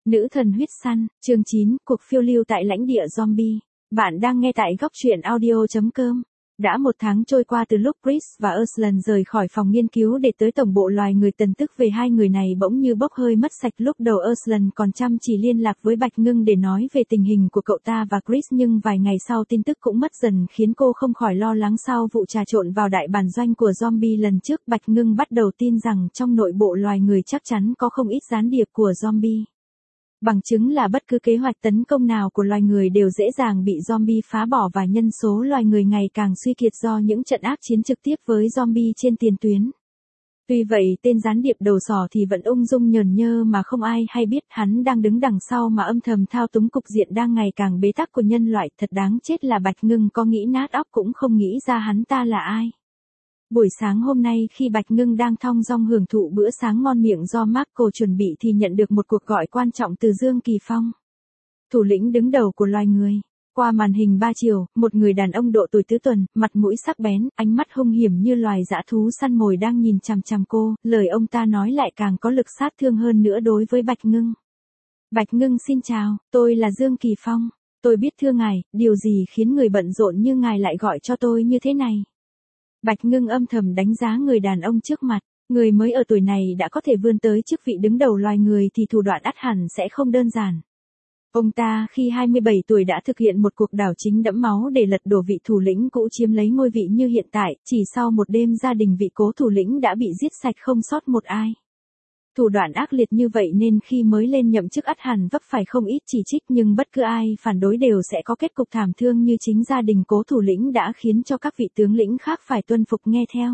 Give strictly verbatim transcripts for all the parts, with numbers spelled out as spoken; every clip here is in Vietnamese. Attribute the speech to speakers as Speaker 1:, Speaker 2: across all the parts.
Speaker 1: Nữ thần huyết săn, chương chín, cuộc phiêu lưu tại lãnh địa zombie. Bạn đang nghe tại góc truyện audio chấm com. Đã một tháng trôi qua từ lúc Chris và Aslan rời khỏi phòng nghiên cứu để tới tổng bộ loài người, tin tức về hai người này bỗng như bốc hơi mất sạch. Lúc đầu Aslan còn chăm chỉ liên lạc với Bạch Ngưng để nói về tình hình của cậu ta và Chris, nhưng vài ngày sau tin tức cũng mất dần khiến cô không khỏi lo lắng. Sau vụ trà trộn vào đại bản doanh của zombie lần trước, Bạch Ngưng bắt đầu tin rằng trong nội bộ loài người chắc chắn có không ít gián điệp của zombie. Bằng chứng là bất cứ kế hoạch tấn công nào của loài người đều dễ dàng bị zombie phá bỏ, và nhân số loài người ngày càng suy kiệt do những trận ác chiến trực tiếp với zombie trên tiền tuyến. Tuy vậy, tên gián điệp đầu sỏ thì vẫn ung dung nhờn nhơ mà không ai hay biết, hắn đang đứng đằng sau mà âm thầm thao túng cục diện đang ngày càng bế tắc của nhân loại. Thật đáng chết là Bạch Ngưng có nghĩ nát óc cũng không nghĩ ra hắn ta là ai. Buổi sáng hôm nay, khi Bạch Ngưng đang thong dong hưởng thụ bữa sáng ngon miệng do Marco chuẩn bị thì nhận được một cuộc gọi quan trọng từ Dương Kỳ Phong, thủ lĩnh đứng đầu của loài người. Qua màn hình ba chiều, một người đàn ông độ tuổi tứ tuần, mặt mũi sắc bén, ánh mắt hung hiểm như loài dã thú săn mồi đang nhìn chằm chằm cô. Lời ông ta nói lại càng có lực sát thương hơn nữa đối với Bạch Ngưng. Bạch Ngưng xin chào, tôi là Dương Kỳ Phong. Tôi biết thưa ngài, điều gì khiến người bận rộn như ngài lại gọi cho tôi như thế này? Bạch Ngưng âm thầm đánh giá người đàn ông trước mặt. Người mới ở tuổi này đã có thể vươn tới chức vị đứng đầu loài người thì thủ đoạn ắt hẳn sẽ không đơn giản. Ông ta khi hai mươi bảy tuổi đã thực hiện một cuộc đảo chính đẫm máu để lật đổ vị thủ lĩnh cũ chiếm lấy ngôi vị như hiện tại. Chỉ sau một đêm, gia đình vị cố thủ lĩnh đã bị giết sạch không sót một ai. Thủ đoạn ác liệt như vậy nên khi mới lên nhậm chức ắt hẳn vấp phải không ít chỉ trích, nhưng bất cứ ai phản đối đều sẽ có kết cục thảm thương như chính gia đình cố thủ lĩnh đã khiến cho các vị tướng lĩnh khác phải tuân phục nghe theo.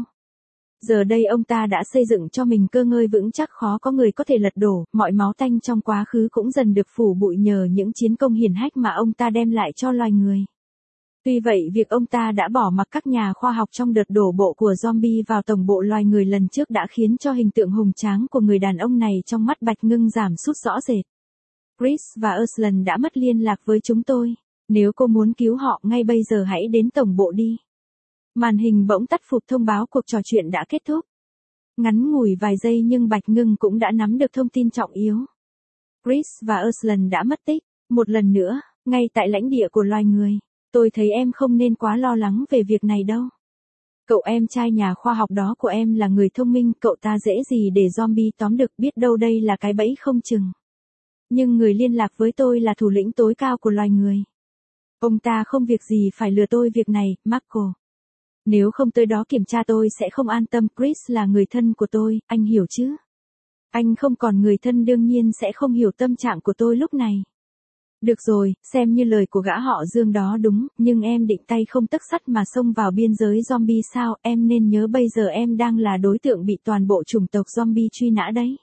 Speaker 1: Giờ đây ông ta đã xây dựng cho mình cơ ngơi vững chắc, khó có người có thể lật đổ, mọi máu tanh trong quá khứ cũng dần được phủ bụi nhờ những chiến công hiển hách mà ông ta đem lại cho loài người. Tuy vậy, việc ông ta đã bỏ mặc các nhà khoa học trong đợt đổ bộ của zombie vào tổng bộ loài người lần trước đã khiến cho hình tượng hùng tráng của người đàn ông này trong mắt Bạch Ngưng giảm sút rõ rệt. Chris và Aslan đã mất liên lạc với chúng tôi. Nếu cô muốn cứu họ ngay bây giờ hãy đến tổng bộ đi. Màn hình bỗng tắt phụt thông báo cuộc trò chuyện đã kết thúc. Ngắn ngủi vài giây nhưng Bạch Ngưng cũng đã nắm được thông tin trọng yếu. Chris và Aslan đã mất tích. Một lần nữa, ngay tại lãnh địa của loài người. Tôi thấy em không nên quá lo lắng về việc này đâu. Cậu em trai nhà khoa học đó của em là người thông minh, cậu ta dễ gì để zombie tóm được, biết đâu đây là cái bẫy không chừng. Nhưng người liên lạc với tôi là thủ lĩnh tối cao của loài người. Ông ta không việc gì phải lừa tôi việc này, Marco. Nếu không tới đó kiểm tra tôi sẽ không an tâm. Chris là người thân của tôi, anh hiểu chứ? Anh không còn người thân đương nhiên sẽ không hiểu tâm trạng của tôi lúc này. Được rồi, xem như lời của gã họ Dương đó đúng, nhưng em định tay không tấc sắt mà xông vào biên giới zombie sao? Em nên nhớ bây giờ em đang là đối tượng bị toàn bộ chủng tộc zombie truy nã đấy.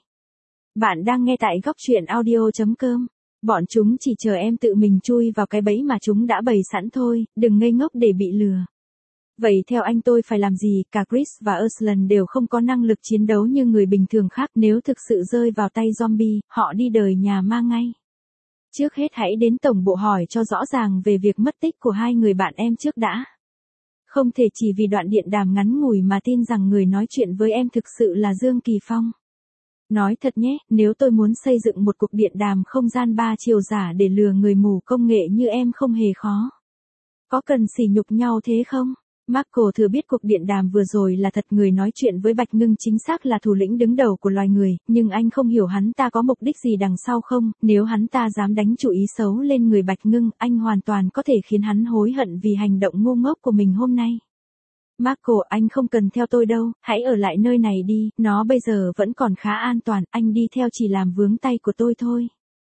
Speaker 1: Bạn đang nghe tại góc truyện audio chấm com. Bọn chúng chỉ chờ em tự mình chui vào cái bẫy mà chúng đã bày sẵn thôi, đừng ngây ngốc để bị lừa. Vậy theo anh tôi phải làm gì? Cả Chris và Aslan đều không có năng lực chiến đấu như người bình thường khác, nếu thực sự rơi vào tay zombie, họ đi đời nhà ma ngay. Trước hết hãy đến tổng bộ hỏi cho rõ ràng về việc mất tích của hai người bạn em trước đã. Không thể chỉ vì đoạn điện đàm ngắn ngủi mà tin rằng người nói chuyện với em thực sự là Dương Kỳ Phong. Nói thật nhé, nếu tôi muốn xây dựng một cuộc điện đàm không gian ba chiều giả để lừa người mù công nghệ như em không hề khó. Có cần sỉ nhục nhau thế không? Marco thừa biết cuộc điện đàm vừa rồi là thật, người nói chuyện với Bạch Ngưng chính xác là thủ lĩnh đứng đầu của loài người, nhưng anh không hiểu hắn ta có mục đích gì đằng sau không? Nếu hắn ta dám đánh chủ ý xấu lên người Bạch Ngưng, anh hoàn toàn có thể khiến hắn hối hận vì hành động ngu ngốc của mình hôm nay. Marco, anh không cần theo tôi đâu, hãy ở lại nơi này đi, nó bây giờ vẫn còn khá an toàn, anh đi theo chỉ làm vướng tay của tôi thôi.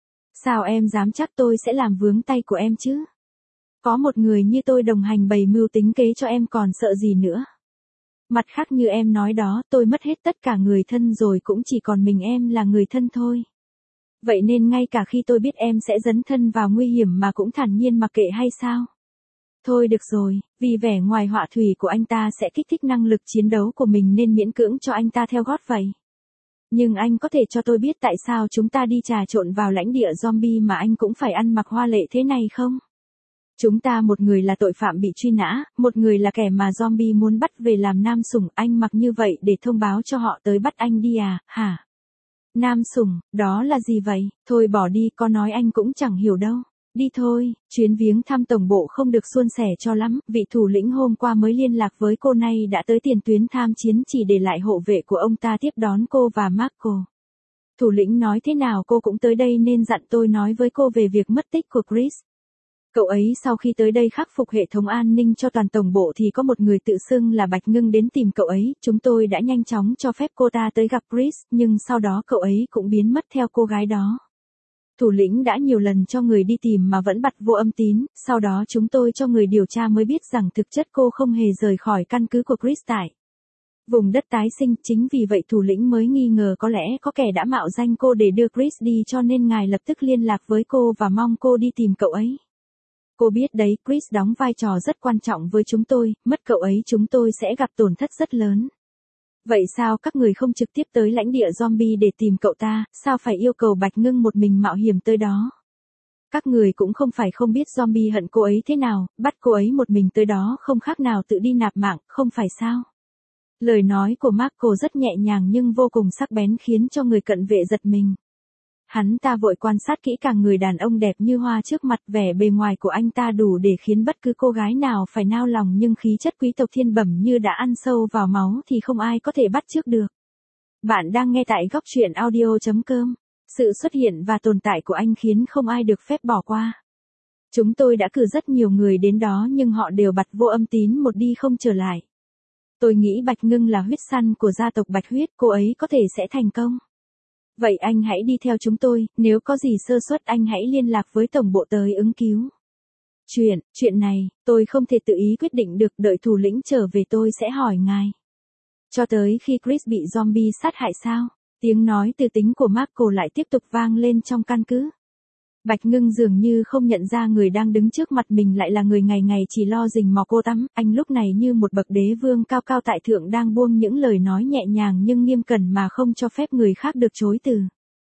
Speaker 1: Sao em dám chắc tôi sẽ làm vướng tay của em chứ? Có một người như tôi đồng hành bày mưu tính kế cho em còn sợ gì nữa. Mặt khác như em nói đó, tôi mất hết tất cả người thân rồi cũng chỉ còn mình em là người thân thôi. Vậy nên ngay cả khi tôi biết em sẽ dấn thân vào nguy hiểm mà cũng thản nhiên mặc kệ hay sao? Thôi được rồi, vì vẻ ngoài họa thủy của anh ta sẽ kích thích năng lực chiến đấu của mình nên miễn cưỡng cho anh ta theo gót vậy. Nhưng anh có thể cho tôi biết tại sao chúng ta đi trà trộn vào lãnh địa zombie mà anh cũng phải ăn mặc hoa lệ thế này không? Chúng ta một người là tội phạm bị truy nã, một người là kẻ mà zombie muốn bắt về làm nam sủng, anh mặc như vậy để thông báo cho họ tới bắt anh đi à, hả? Nam sủng, đó là gì vậy? Thôi bỏ đi, có nói anh cũng chẳng hiểu đâu. Đi thôi, chuyến viếng thăm tổng bộ không được suôn sẻ cho lắm, vị thủ lĩnh hôm qua mới liên lạc với cô nay đã tới tiền tuyến tham chiến chỉ để lại hộ vệ của ông ta tiếp đón cô và Marco. Thủ lĩnh nói thế nào cô cũng tới đây nên dặn tôi nói với cô về việc mất tích của Chris. Cậu ấy sau khi tới đây khắc phục hệ thống an ninh cho toàn tổng bộ thì có một người tự xưng là Bạch Ngưng đến tìm cậu ấy, chúng tôi đã nhanh chóng cho phép cô ta tới gặp Chris, nhưng sau đó cậu ấy cũng biến mất theo cô gái đó. Thủ lĩnh đã nhiều lần cho người đi tìm mà vẫn bặt vô âm tín, sau đó chúng tôi cho người điều tra mới biết rằng thực chất cô không hề rời khỏi căn cứ của Chris tại vùng đất tái sinh, chính vì vậy thủ lĩnh mới nghi ngờ có lẽ có kẻ đã mạo danh cô để đưa Chris đi cho nên ngài lập tức liên lạc với cô và mong cô đi tìm cậu ấy. Cô biết đấy, Chris đóng vai trò rất quan trọng với chúng tôi, mất cậu ấy chúng tôi sẽ gặp tổn thất rất lớn. Vậy sao các người không trực tiếp tới lãnh địa zombie để tìm cậu ta, sao phải yêu cầu Bạch Ngưng một mình mạo hiểm tới đó? Các người cũng không phải không biết zombie hận cô ấy thế nào, bắt cô ấy một mình tới đó không khác nào tự đi nạp mạng, không phải sao? Lời nói của Marco rất nhẹ nhàng nhưng vô cùng sắc bén khiến cho người cận vệ giật mình. Hắn ta vội quan sát kỹ càng người đàn ông đẹp như hoa trước mặt, vẻ bề ngoài của anh ta đủ để khiến bất cứ cô gái nào phải nao lòng nhưng khí chất quý tộc thiên bẩm như đã ăn sâu vào máu thì không ai có thể bắt chước được. Bạn đang nghe tại góc truyện audio chấm com. Sự xuất hiện và tồn tại của anh khiến không ai được phép bỏ qua. Chúng tôi đã cử rất nhiều người đến đó nhưng họ đều bặt vô âm tín một đi không trở lại. Tôi nghĩ Bạch Ngưng là huyết săn của gia tộc Bạch Huyết, cô ấy có thể sẽ thành công. Vậy anh hãy đi theo chúng tôi, nếu có gì sơ suất anh hãy liên lạc với tổng bộ tới ứng cứu. Chuyện, chuyện này, tôi không thể tự ý quyết định được, đợi thủ lĩnh trở về tôi sẽ hỏi ngài. Cho tới khi Chris bị zombie sát hại sao? Tiếng nói từ tính của Marco lại tiếp tục vang lên trong căn cứ. Bạch Ngưng dường như không nhận ra người đang đứng trước mặt mình lại là người ngày ngày chỉ lo rình mò cô tắm, anh lúc này như một bậc đế vương cao cao tại thượng đang buông những lời nói nhẹ nhàng nhưng nghiêm cẩn mà không cho phép người khác được chối từ.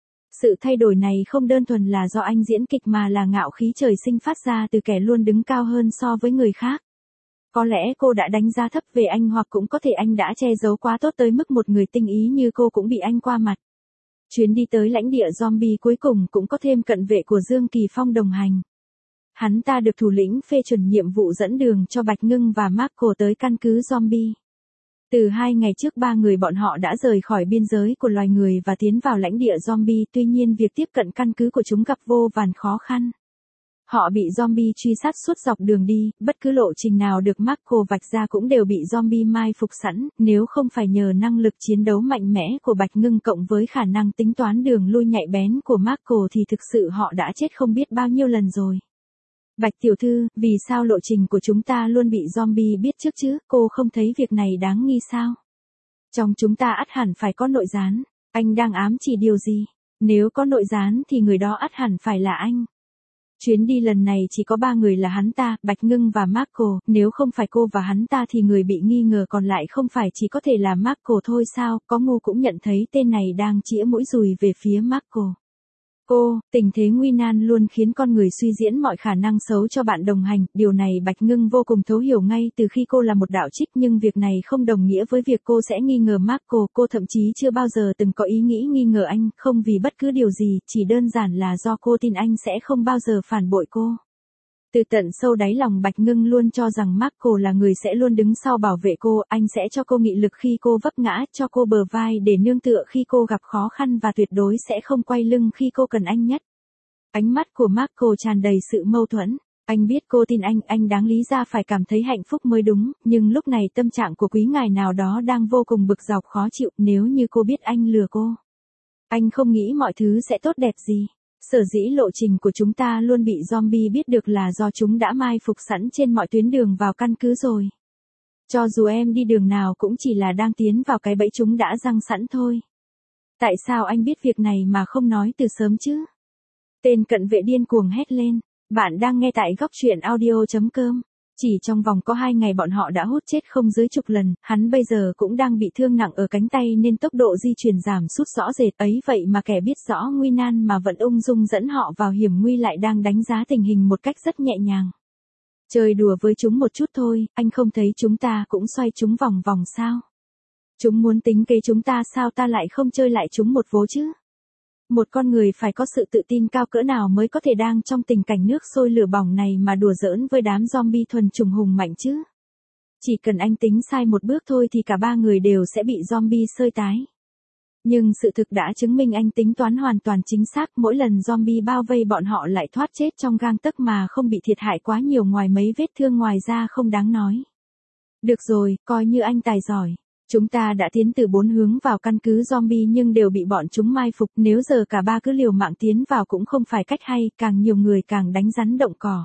Speaker 1: Sự thay đổi này không đơn thuần là do anh diễn kịch mà là ngạo khí trời sinh phát ra từ kẻ luôn đứng cao hơn so với người khác. Có lẽ cô đã đánh giá thấp về anh hoặc cũng có thể anh đã che giấu quá tốt tới mức một người tinh ý như cô cũng bị anh qua mặt. Chuyến đi tới lãnh địa zombie cuối cùng cũng có thêm cận vệ của Dương Kỳ Phong đồng hành. Hắn ta được thủ lĩnh phê chuẩn nhiệm vụ dẫn đường cho Bạch Ngưng và Marco tới căn cứ zombie. Từ hai ngày trước ba người bọn họ đã rời khỏi biên giới của loài người và tiến vào lãnh địa zombie, tuy nhiên việc tiếp cận căn cứ của chúng gặp vô vàn khó khăn. Họ bị zombie truy sát suốt dọc đường đi, bất cứ lộ trình nào được Marco vạch ra cũng đều bị zombie mai phục sẵn, nếu không phải nhờ năng lực chiến đấu mạnh mẽ của Bạch Ngưng cộng với khả năng tính toán đường lui nhạy bén của Marco thì thực sự họ đã chết không biết bao nhiêu lần rồi. Bạch tiểu thư, vì sao lộ trình của chúng ta luôn bị zombie biết trước chứ, cô không thấy việc này đáng nghi sao? Trong chúng ta ắt hẳn phải có nội gián, anh đang ám chỉ điều gì? Nếu có nội gián thì người đó ắt hẳn phải là anh. Chuyến đi lần này chỉ có ba người là hắn ta, Bạch Ngưng và Marco, nếu không phải cô và hắn ta thì người bị nghi ngờ còn lại không phải chỉ có thể là Marco thôi sao, có ngu cũng nhận thấy tên này đang chĩa mũi dùi về phía Marco. Cô, tình thế nguy nan luôn khiến con người suy diễn mọi khả năng xấu cho bạn đồng hành, điều này Bạch Ngưng vô cùng thấu hiểu ngay từ khi cô là một đạo trích nhưng việc này không đồng nghĩa với việc cô sẽ nghi ngờ Marco, cô thậm chí chưa bao giờ từng có ý nghĩ nghi ngờ anh, không vì bất cứ điều gì, chỉ đơn giản là do cô tin anh sẽ không bao giờ phản bội cô. Từ tận sâu đáy lòng Bạch Ngưng luôn cho rằng Marco là người sẽ luôn đứng sau bảo vệ cô, anh sẽ cho cô nghị lực khi cô vấp ngã, cho cô bờ vai để nương tựa khi cô gặp khó khăn và tuyệt đối sẽ không quay lưng khi cô cần anh nhất. Ánh mắt của Marco tràn đầy sự mâu thuẫn, anh biết cô tin anh, anh đáng lý ra phải cảm thấy hạnh phúc mới đúng, nhưng lúc này tâm trạng của quý ngài nào đó đang vô cùng bực dọc khó chịu, nếu như cô biết anh lừa cô. Anh không nghĩ mọi thứ sẽ tốt đẹp gì. Sở dĩ lộ trình của chúng ta luôn bị zombie biết được là do chúng đã mai phục sẵn trên mọi tuyến đường vào căn cứ rồi. Cho dù em đi đường nào cũng chỉ là đang tiến vào cái bẫy chúng đã răng sẵn thôi. Tại sao anh biết việc này mà không nói từ sớm chứ? Tên cận vệ điên cuồng hét lên. Bạn đang nghe tại góc truyện audio chấm com. Chỉ trong vòng có hai ngày bọn họ đã hút chết không dưới chục lần, hắn bây giờ cũng đang bị thương nặng ở cánh tay nên tốc độ di chuyển giảm sút rõ rệt ấy vậy mà kẻ biết rõ nguy nan mà vẫn ung dung dẫn họ vào hiểm nguy lại đang đánh giá tình hình một cách rất nhẹ nhàng. Chơi đùa với chúng một chút thôi, anh không thấy chúng ta cũng xoay chúng vòng vòng sao? Chúng muốn tính kế chúng ta sao ta lại không chơi lại chúng một vố chứ? Một con người phải có sự tự tin cao cỡ nào mới có thể đang trong tình cảnh nước sôi lửa bỏng này mà đùa giỡn với đám zombie thuần chủng hùng mạnh chứ. Chỉ cần anh tính sai một bước thôi thì cả ba người đều sẽ bị zombie xơi tái. Nhưng sự thực đã chứng minh anh tính toán hoàn toàn chính xác, mỗi lần zombie bao vây bọn họ lại thoát chết trong gang tấc mà không bị thiệt hại quá nhiều ngoài mấy vết thương ngoài ra không đáng nói. Được rồi, coi như anh tài giỏi. Chúng ta đã tiến từ bốn hướng vào căn cứ zombie nhưng đều bị bọn chúng mai phục, nếu giờ cả ba cứ liều mạng tiến vào cũng không phải cách hay, càng nhiều người càng đánh rắn động cỏ.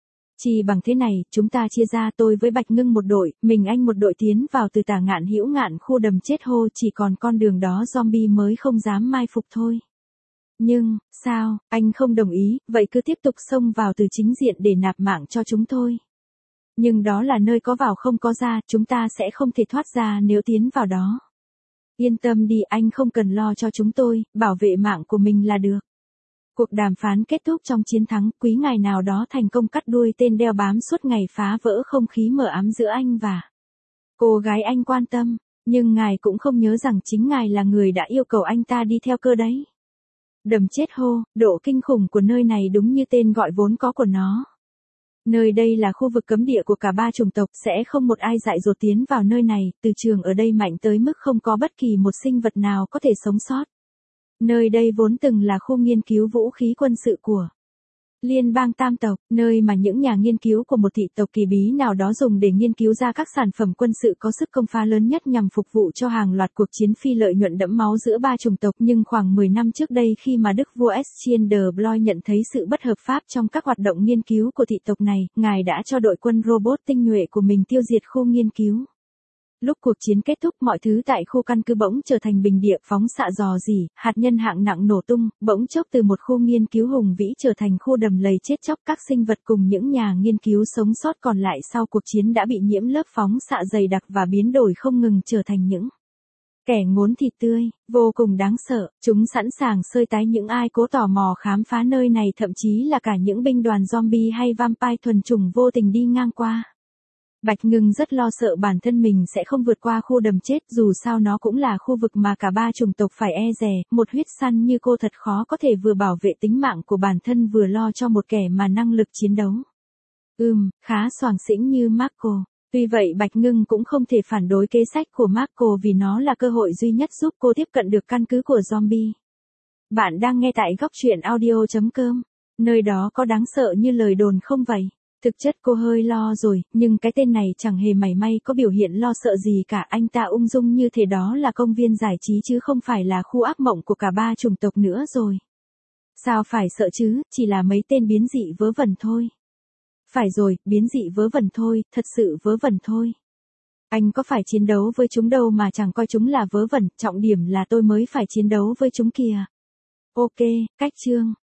Speaker 1: Chỉ bằng thế này, chúng ta chia ra, tôi với Bạch Ngưng một đội, mình anh một đội tiến vào từ Tả Ngạn Hữu Ngạn khu đầm chết hô, chỉ còn con đường đó zombie mới không dám mai phục thôi. Nhưng, sao, anh không đồng ý, vậy cứ tiếp tục xông vào từ chính diện để nạp mạng cho chúng thôi. Nhưng đó là nơi có vào không có ra, chúng ta sẽ không thể thoát ra nếu tiến vào đó. Yên tâm đi, anh không cần lo cho chúng tôi, bảo vệ mạng của mình là được. Cuộc đàm phán kết thúc trong chiến thắng, quý ngài nào đó thành công cắt đuôi tên đeo bám suốt ngày phá vỡ không khí mờ ám giữa anh và cô gái anh quan tâm, nhưng ngài cũng không nhớ rằng chính ngài là người đã yêu cầu anh ta đi theo cơ đấy. Đầm chết hô, độ kinh khủng của nơi này đúng như tên gọi vốn có của nó. Nơi đây là khu vực cấm địa của cả ba chủng tộc, sẽ không một ai dại dột tiến vào nơi này, từ trường ở đây mạnh tới mức không có bất kỳ một sinh vật nào có thể sống sót. Nơi đây vốn từng là khu nghiên cứu vũ khí quân sự của Liên bang Tam tộc, nơi mà những nhà nghiên cứu của một thị tộc kỳ bí nào đó dùng để nghiên cứu ra các sản phẩm quân sự có sức công phá lớn nhất nhằm phục vụ cho hàng loạt cuộc chiến phi lợi nhuận đẫm máu giữa ba chủng tộc. Nhưng khoảng mười năm trước đây khi mà Đức vua Alexander Blois nhận thấy sự bất hợp pháp trong các hoạt động nghiên cứu của thị tộc này, ngài đã cho đội quân robot tinh nhuệ của mình tiêu diệt khu nghiên cứu. Lúc cuộc chiến kết thúc, mọi thứ tại khu căn cứ bỗng trở thành bình địa, phóng xạ rò rỉ, hạt nhân hạng nặng nổ tung, bỗng chốc từ một khu nghiên cứu hùng vĩ trở thành khu đầm lầy chết chóc. Các sinh vật cùng những nhà nghiên cứu sống sót còn lại sau cuộc chiến đã bị nhiễm lớp phóng xạ dày đặc và biến đổi không ngừng trở thành những kẻ ngốn thịt tươi, vô cùng đáng sợ. Chúng sẵn sàng xơi tái những ai cố tò mò khám phá nơi này, thậm chí là cả những binh đoàn zombie hay vampire thuần chủng vô tình đi ngang qua. Bạch Ngưng rất lo sợ bản thân mình sẽ không vượt qua khu đầm chết, dù sao nó cũng là khu vực mà cả ba chủng tộc phải e dè, một huyết săn như cô thật khó có thể vừa bảo vệ tính mạng của bản thân vừa lo cho một kẻ mà năng lực chiến đấu. Ừm, khá xoàng xĩnh như Marco. Tuy vậy Bạch Ngưng cũng không thể phản đối kế sách của Marco vì nó là cơ hội duy nhất giúp cô tiếp cận được căn cứ của zombie. Bạn đang nghe tại góc truyện audio chấm com. Nơi đó có đáng sợ như lời đồn không vậy? Thực chất cô hơi lo rồi, nhưng cái tên này chẳng hề mảy may có biểu hiện lo sợ gì cả, anh ta ung dung như thế, đó là công viên giải trí chứ không phải là khu ác mộng của cả ba chủng tộc nữa rồi. Sao phải sợ chứ, chỉ là mấy tên biến dị vớ vẩn thôi. Phải rồi, biến dị vớ vẩn thôi, thật sự vớ vẩn thôi. Anh có phải chiến đấu với chúng đâu mà chẳng coi chúng là vớ vẩn, trọng điểm là tôi mới phải chiến đấu với chúng kìa. Ok, cách chương.